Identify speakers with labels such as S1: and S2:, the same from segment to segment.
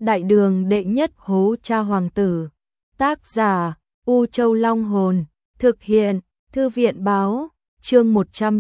S1: Đại đường đệ nhất hố cha hoàng tử. Tác giả U Châu Long Hồn. Thực hiện Thư viện Báo. Chương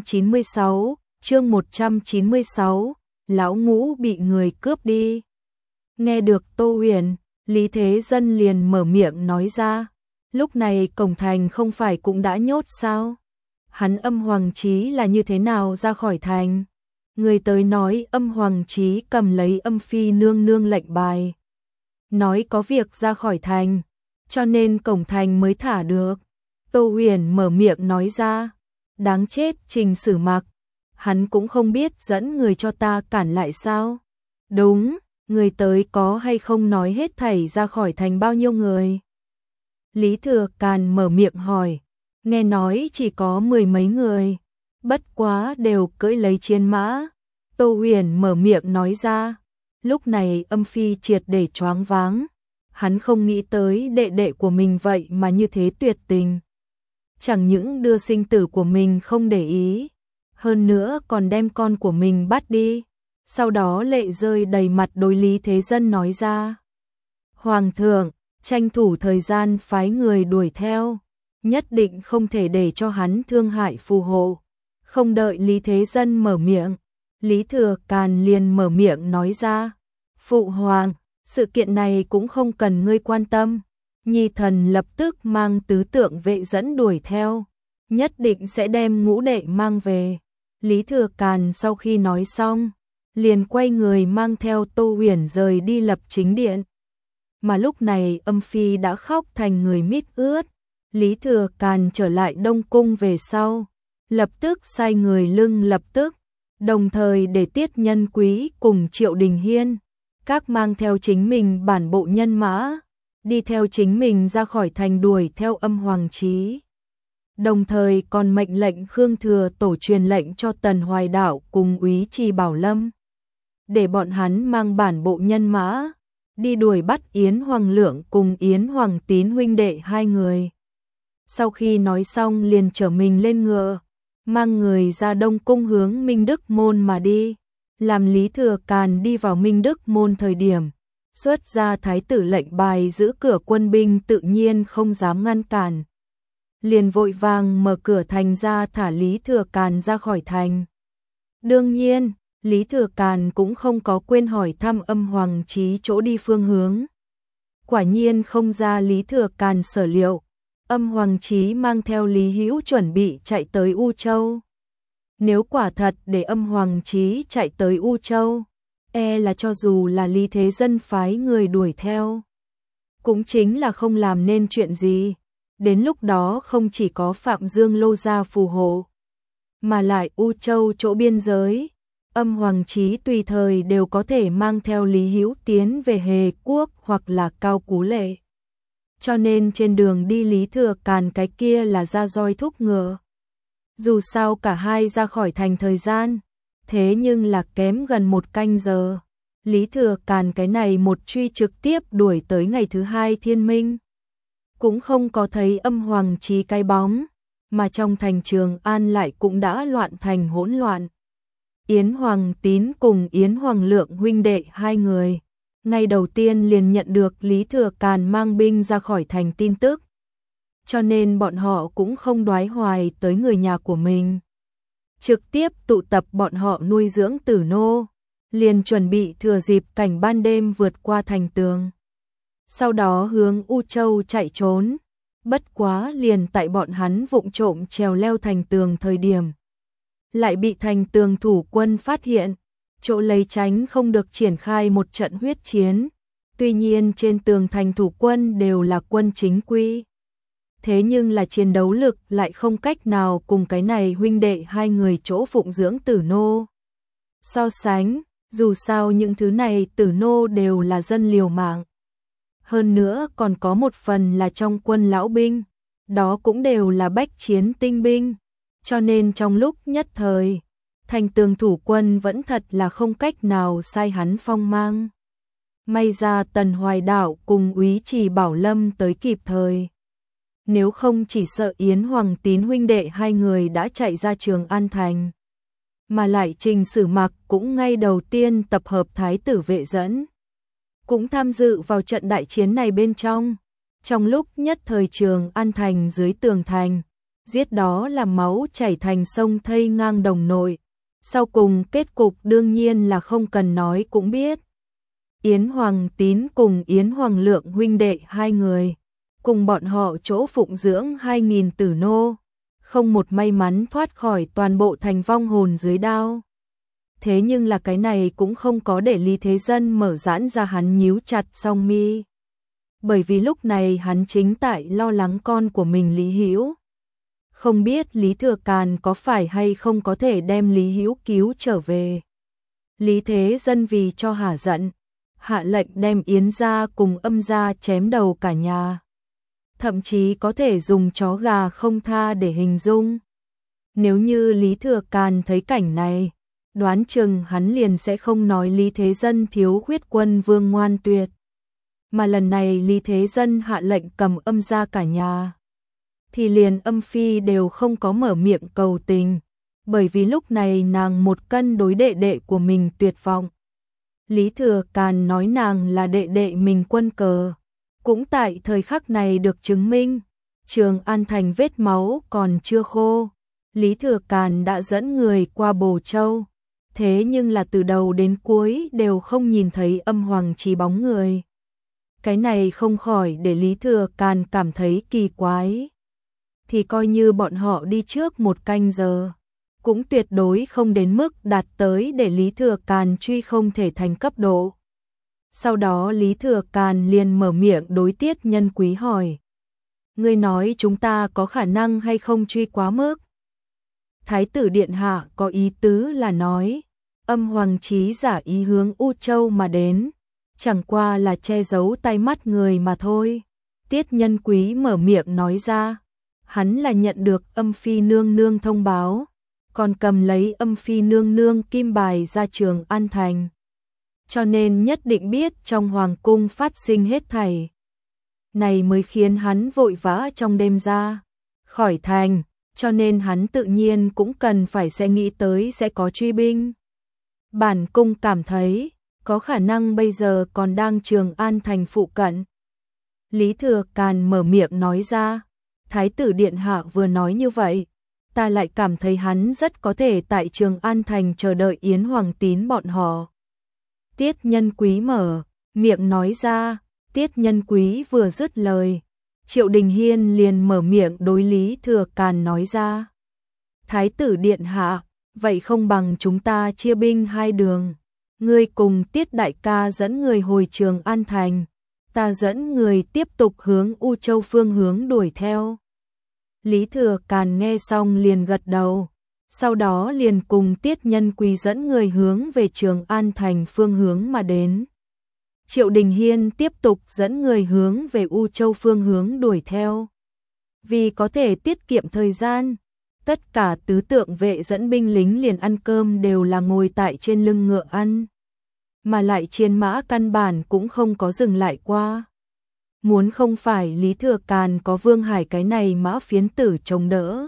S1: 196. Lão Ngũ bị người cướp đi. Nghe được Tô Huyền, Lý Thế Dân liền mở miệng nói ra. Lúc này cổng thành không phải cũng đã nhốt sao? Hắn Âm Hoàng Chí là như thế nào ra khỏi thành? Người tới nói Âm Hoàng Chí cầm lấy Âm Phi nương nương lệnh bài, nói có việc ra khỏi thành, cho nên cổng thành mới thả được. Tô Huyền mở miệng nói ra. Đáng chết Trình Sử Mặc, hắn cũng không biết dẫn người cho ta cản lại sao? Đúng, người tới có hay không nói hết thảy ra khỏi thành bao nhiêu người? Lý Thừa Càn mở miệng hỏi. Nghe nói chỉ có 10 mấy người, bất quá đều cưỡi lấy chiến mã. Tô Huyền mở miệng nói ra. Lúc này Âm Phi triệt để choáng váng. Hắn không nghĩ tới đệ đệ của mình vậy mà như thế tuyệt tình. Chẳng những đưa sinh tử của mình không để ý, hơn nữa còn đem con của mình bắt đi. Sau đó lệ rơi đầy mặt đối Lý Thế Dân nói ra. Hoàng thượng, tranh thủ thời gian phái người đuổi theo, nhất định không thể để cho hắn thương hại phù hộ. Không đợi Lý Thế Dân mở miệng, Lý Thừa Càn liền mở miệng nói ra. Phụ hoàng, sự kiện này cũng không cần ngươi quan tâm. Nhi thần lập tức mang tứ tượng vệ dẫn đuổi theo, nhất định sẽ đem ngũ đệ mang về. Lý Thừa Càn sau khi nói xong, liền quay người mang theo Tô Huyền rời đi Lập Chính Điện. Mà lúc này Âm Phi đã khóc thành người mít ướt. Lý Thừa Càn trở lại Đông Cung về sau, lập tức sai người lưng lập tức, đồng thời để Tiết Nhân Quý cùng Triệu Đình Hiên, các mang theo chính mình bản bộ nhân mã, đi theo chính mình ra khỏi thành đuổi theo Âm Hoàng Chí. Đồng thời còn mệnh lệnh Khương Thừa Tổ truyền lệnh cho Tần Hoài Đạo cùng Úy Trì Bảo Lâm, để bọn hắn mang bản bộ nhân mã, đi đuổi bắt Yến Hoàng Lượng cùng Yến Hoàng Tín huynh đệ hai người. Sau khi nói xong liền trở mình lên ngựa, mang người ra Đông Cung hướng Minh Đức Môn mà đi. Làm Lý Thừa Càn đi vào Minh Đức Môn thời điểm, xuất ra thái tử lệnh bài giữ cửa, quân binh tự nhiên không dám ngăn cản. Liền vội vàng mở cửa thành ra thả Lý Thừa Càn ra khỏi thành. Đương nhiên, Lý Thừa Càn cũng không có quên hỏi thăm Âm Hoàng Chí chỗ đi phương hướng. Quả nhiên không ra Lý Thừa Càn sở liệu, Âm Hoàng Chí mang theo Lý Hữu chuẩn bị chạy tới U Châu. Nếu quả thật để Âm Hoàng Chí chạy tới U Châu, là cho dù là Lý Thế Dân phái người đuổi theo, cũng chính là không làm nên chuyện gì. Đến lúc đó không chỉ có Phạm Dương Lô gia phù hộ, mà lại U Châu chỗ biên giới, Âm Hoàng Chí tùy thời đều có thể mang theo Lý Hữu tiến về Hề Quốc hoặc là Cao Cú Lệ. Cho nên trên đường đi Lý Thừa Càn cái kia là ra roi thúc ngựa. Dù sao cả hai ra khỏi thành thời gian, thế nhưng là kém gần 1 canh giờ. Lý Thừa Càn cái này một truy trực tiếp đuổi tới ngày thứ 2 thiên minh. Cũng không có thấy Âm Hoàng Chí cái bóng, mà trong thành Trường An lại cũng đã loạn thành hỗn loạn. Yến Hoàng Tín cùng Yến Hoàng Lượng huynh đệ hai người, ngày đầu tiên liền nhận được Lý Thừa Càn mang binh ra khỏi thành tin tức. Cho nên bọn họ cũng không đoái hoài tới người nhà của mình. Trực tiếp tụ tập bọn họ nuôi dưỡng tử nô, liền chuẩn bị thừa dịp cảnh ban đêm vượt qua thành tường. Sau đó hướng U Châu chạy trốn. Bất quá liền tại bọn hắn vụng trộm trèo leo thành tường thời điểm, lại bị thành tường thủ quân phát hiện, chỗ lấy tránh không được triển khai một trận huyết chiến. Tuy nhiên trên tường thành thủ quân đều là quân chính quy, thế nhưng là chiến đấu lực lại không cách nào cùng cái này huynh đệ hai người chỗ phụng dưỡng tử nô so sánh. Dù sao những thứ này tử nô đều là dân liều mạng, hơn nữa còn có một phần là trong quân lão binh, đó cũng đều là bách chiến tinh binh. Cho nên trong lúc nhất thời, thành tường thủ quân vẫn thật là không cách nào sai hắn phong mang. May ra Tần Hoài Đạo cùng Úy Trì Bảo Lâm tới kịp thời. Nếu không chỉ sợ Yến Hoàng Tín huynh đệ hai người đã chạy ra Trường An thành. Mà lại Trình Sử Mặc cũng ngay đầu tiên tập hợp thái tử vệ dẫn, cũng tham dự vào trận đại chiến này bên trong. Trong lúc nhất thời Trường An thành dưới tường thành, giết đó là máu chảy thành sông thây ngang đồng nội. Sau cùng kết cục đương nhiên là không cần nói cũng biết. Yến Hoàng Tín cùng Yến Hoàng Lượng huynh đệ hai người, cùng bọn họ chỗ phụng dưỡng 2.000 tử nô, không một may mắn thoát khỏi, toàn bộ thành vong hồn dưới đao. Thế nhưng là cái này cũng không có để Lý Thế Dân mở giãn ra, hắn nhíu chặt song mi. Bởi vì lúc này hắn chính tại lo lắng con của mình Lý Hữu. Không biết Lý Thừa Càn có phải hay không có thể đem Lý Hữu cứu trở về. Lý Thế Dân vì cho hả giận, hạ lệnh đem Yến gia cùng Âm gia chém đầu cả nhà. Thậm chí có thể dùng chó gà không tha để hình dung. Nếu như Lý Thừa Càn thấy cảnh này, đoán chừng hắn liền sẽ không nói Lý Thế Dân thiếu khuyết quân vương ngoan tuyệt. Mà lần này Lý Thế Dân hạ lệnh cầm Âm gia cả nhà, thì liền Âm phi đều không có mở miệng cầu tình, bởi vì lúc này nàng một cân đối đệ đệ của mình tuyệt vọng. Lý Thừa Càn nói nàng là đệ đệ mình quân cờ, cũng tại thời khắc này được chứng minh. Trường An thành vết máu còn chưa khô, Lý Thừa Càn đã dẫn người qua Bồ Châu, thế nhưng là từ đầu đến cuối đều không nhìn thấy Âm Hoàng Chí bóng người. Cái này không khỏi để Lý Thừa Càn cảm thấy kỳ quái. Thì coi như bọn họ đi trước một canh giờ, cũng tuyệt đối không đến mức đạt tới để Lý Thừa Càn truy không thể thành cấp độ. Sau đó Lý Thừa Càn liền mở miệng đối Tiết Nhân Quý hỏi: ngươi nói chúng ta có khả năng hay không truy quá mức? Thái tử điện hạ có ý tứ là nói, Âm Hoàng Chí giả ý hướng U Châu mà đến, chẳng qua là che giấu tai mắt người mà thôi. Tiết Nhân Quý mở miệng nói ra, hắn là nhận được Âm phi nương nương thông báo, còn cầm lấy Âm phi nương nương kim bài ra Trường An thành, cho nên nhất định biết trong hoàng cung phát sinh hết thảy. Này mới khiến hắn vội vã trong đêm ra khỏi thành, cho nên hắn tự nhiên cũng cần phải sẽ nghĩ tới sẽ có truy binh. Bản cung cảm thấy có khả năng bây giờ còn đang Trường An thành phụ cận. Lý Thừa Càn mở miệng nói ra, Thái tử điện hạ vừa nói như vậy, ta lại cảm thấy hắn rất có thể tại Trường An thành chờ đợi Yến Hoàng Tín bọn họ. Tiết Nhân Quý mở miệng nói ra. Tiết Nhân Quý vừa dứt lời, Triệu Đình Hiên liền mở miệng đối Lý Thừa Càn nói ra, Thái tử điện hạ, vậy không bằng chúng ta chia binh hai đường, ngươi cùng Tiết đại ca dẫn người hồi Trường An thành, ta dẫn người tiếp tục hướng U Châu phương hướng đuổi theo. Lý Thừa Càn nghe xong liền gật đầu, sau đó liền cùng Tiết Nhân Quý dẫn người hướng về Trường An thành phương hướng mà đến. Triệu Đình Hiên tiếp tục dẫn người hướng về U Châu phương hướng đuổi theo. Vì có thể tiết kiệm thời gian, tất cả tứ tượng vệ dẫn binh lính liền ăn cơm đều là ngồi tại trên lưng ngựa ăn, mà lại chiến mã căn bản cũng không có dừng lại qua. Muốn không phải Lý Thừa Càn có Vương Hải cái này mã phiến tử chống đỡ,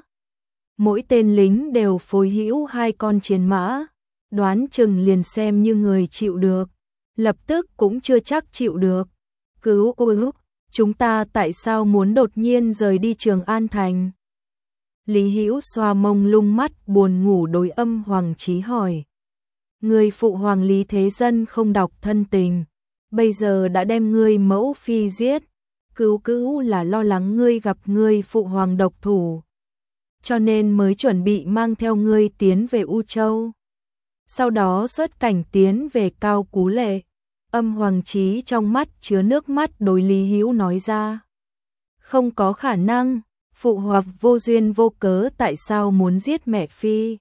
S1: mỗi tên lính đều phối hữu hai con chiến mã, đoán chừng liền xem như người chịu được, lập tức cũng chưa chắc chịu được. Cứu chúng ta tại sao muốn đột nhiên rời đi Trường An thành? Lý Hữu xoa mông lung mắt buồn ngủ đối Âm Hoàng Chí hỏi. Người phụ hoàng Lý Thế Dân không đọc thân tình, bây giờ đã đem ngươi mẫu phi giết, cứu là lo lắng ngươi gặp ngươi phụ hoàng độc thủ, cho nên mới chuẩn bị mang theo ngươi tiến về U Châu, sau đó xuất cảnh tiến về Cao Cú Lệ. Âm Hoàng Chí trong mắt chứa nước mắt đối Lý Hữu nói ra. Không có khả năng, phụ hoàng vô duyên vô cớ tại sao muốn giết mẹ phi?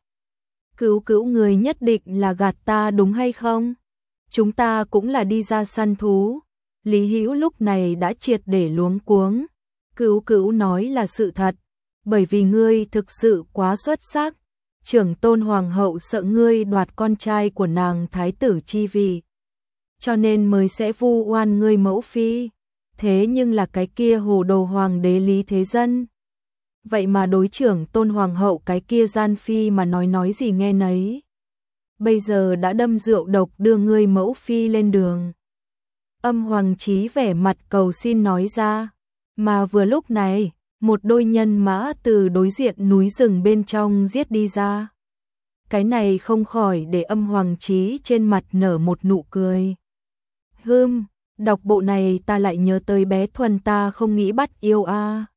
S1: Cứu người nhất định là gạt ta đúng hay không? Chúng ta cũng là đi ra săn thú. Lý Hữu lúc này đã triệt để luống cuống. Cứu nói là sự thật, bởi vì ngươi thực sự quá xuất sắc. Trưởng tôn hoàng hậu sợ ngươi đoạt con trai của nàng thái tử chi vị, cho nên mới sẽ vu oan ngươi mẫu phi. Thế nhưng là cái kia hồ đồ hoàng đế Lý Thế Dân, vậy mà đối trưởng tôn hoàng hậu cái kia gian phi mà nói gì nghe nấy. Bây giờ đã đâm rượu độc đưa ngươi mẫu phi lên đường. Âm Hoàng Chí vẻ mặt cầu xin nói ra. Mà vừa lúc này, một đôi nhân mã từ đối diện núi rừng bên trong giết đi ra. Cái này không khỏi để Âm Hoàng Chí trên mặt nở một nụ cười. Đọc bộ này ta lại nhớ tới bé Thuần ta không nghĩ bắt yêu a.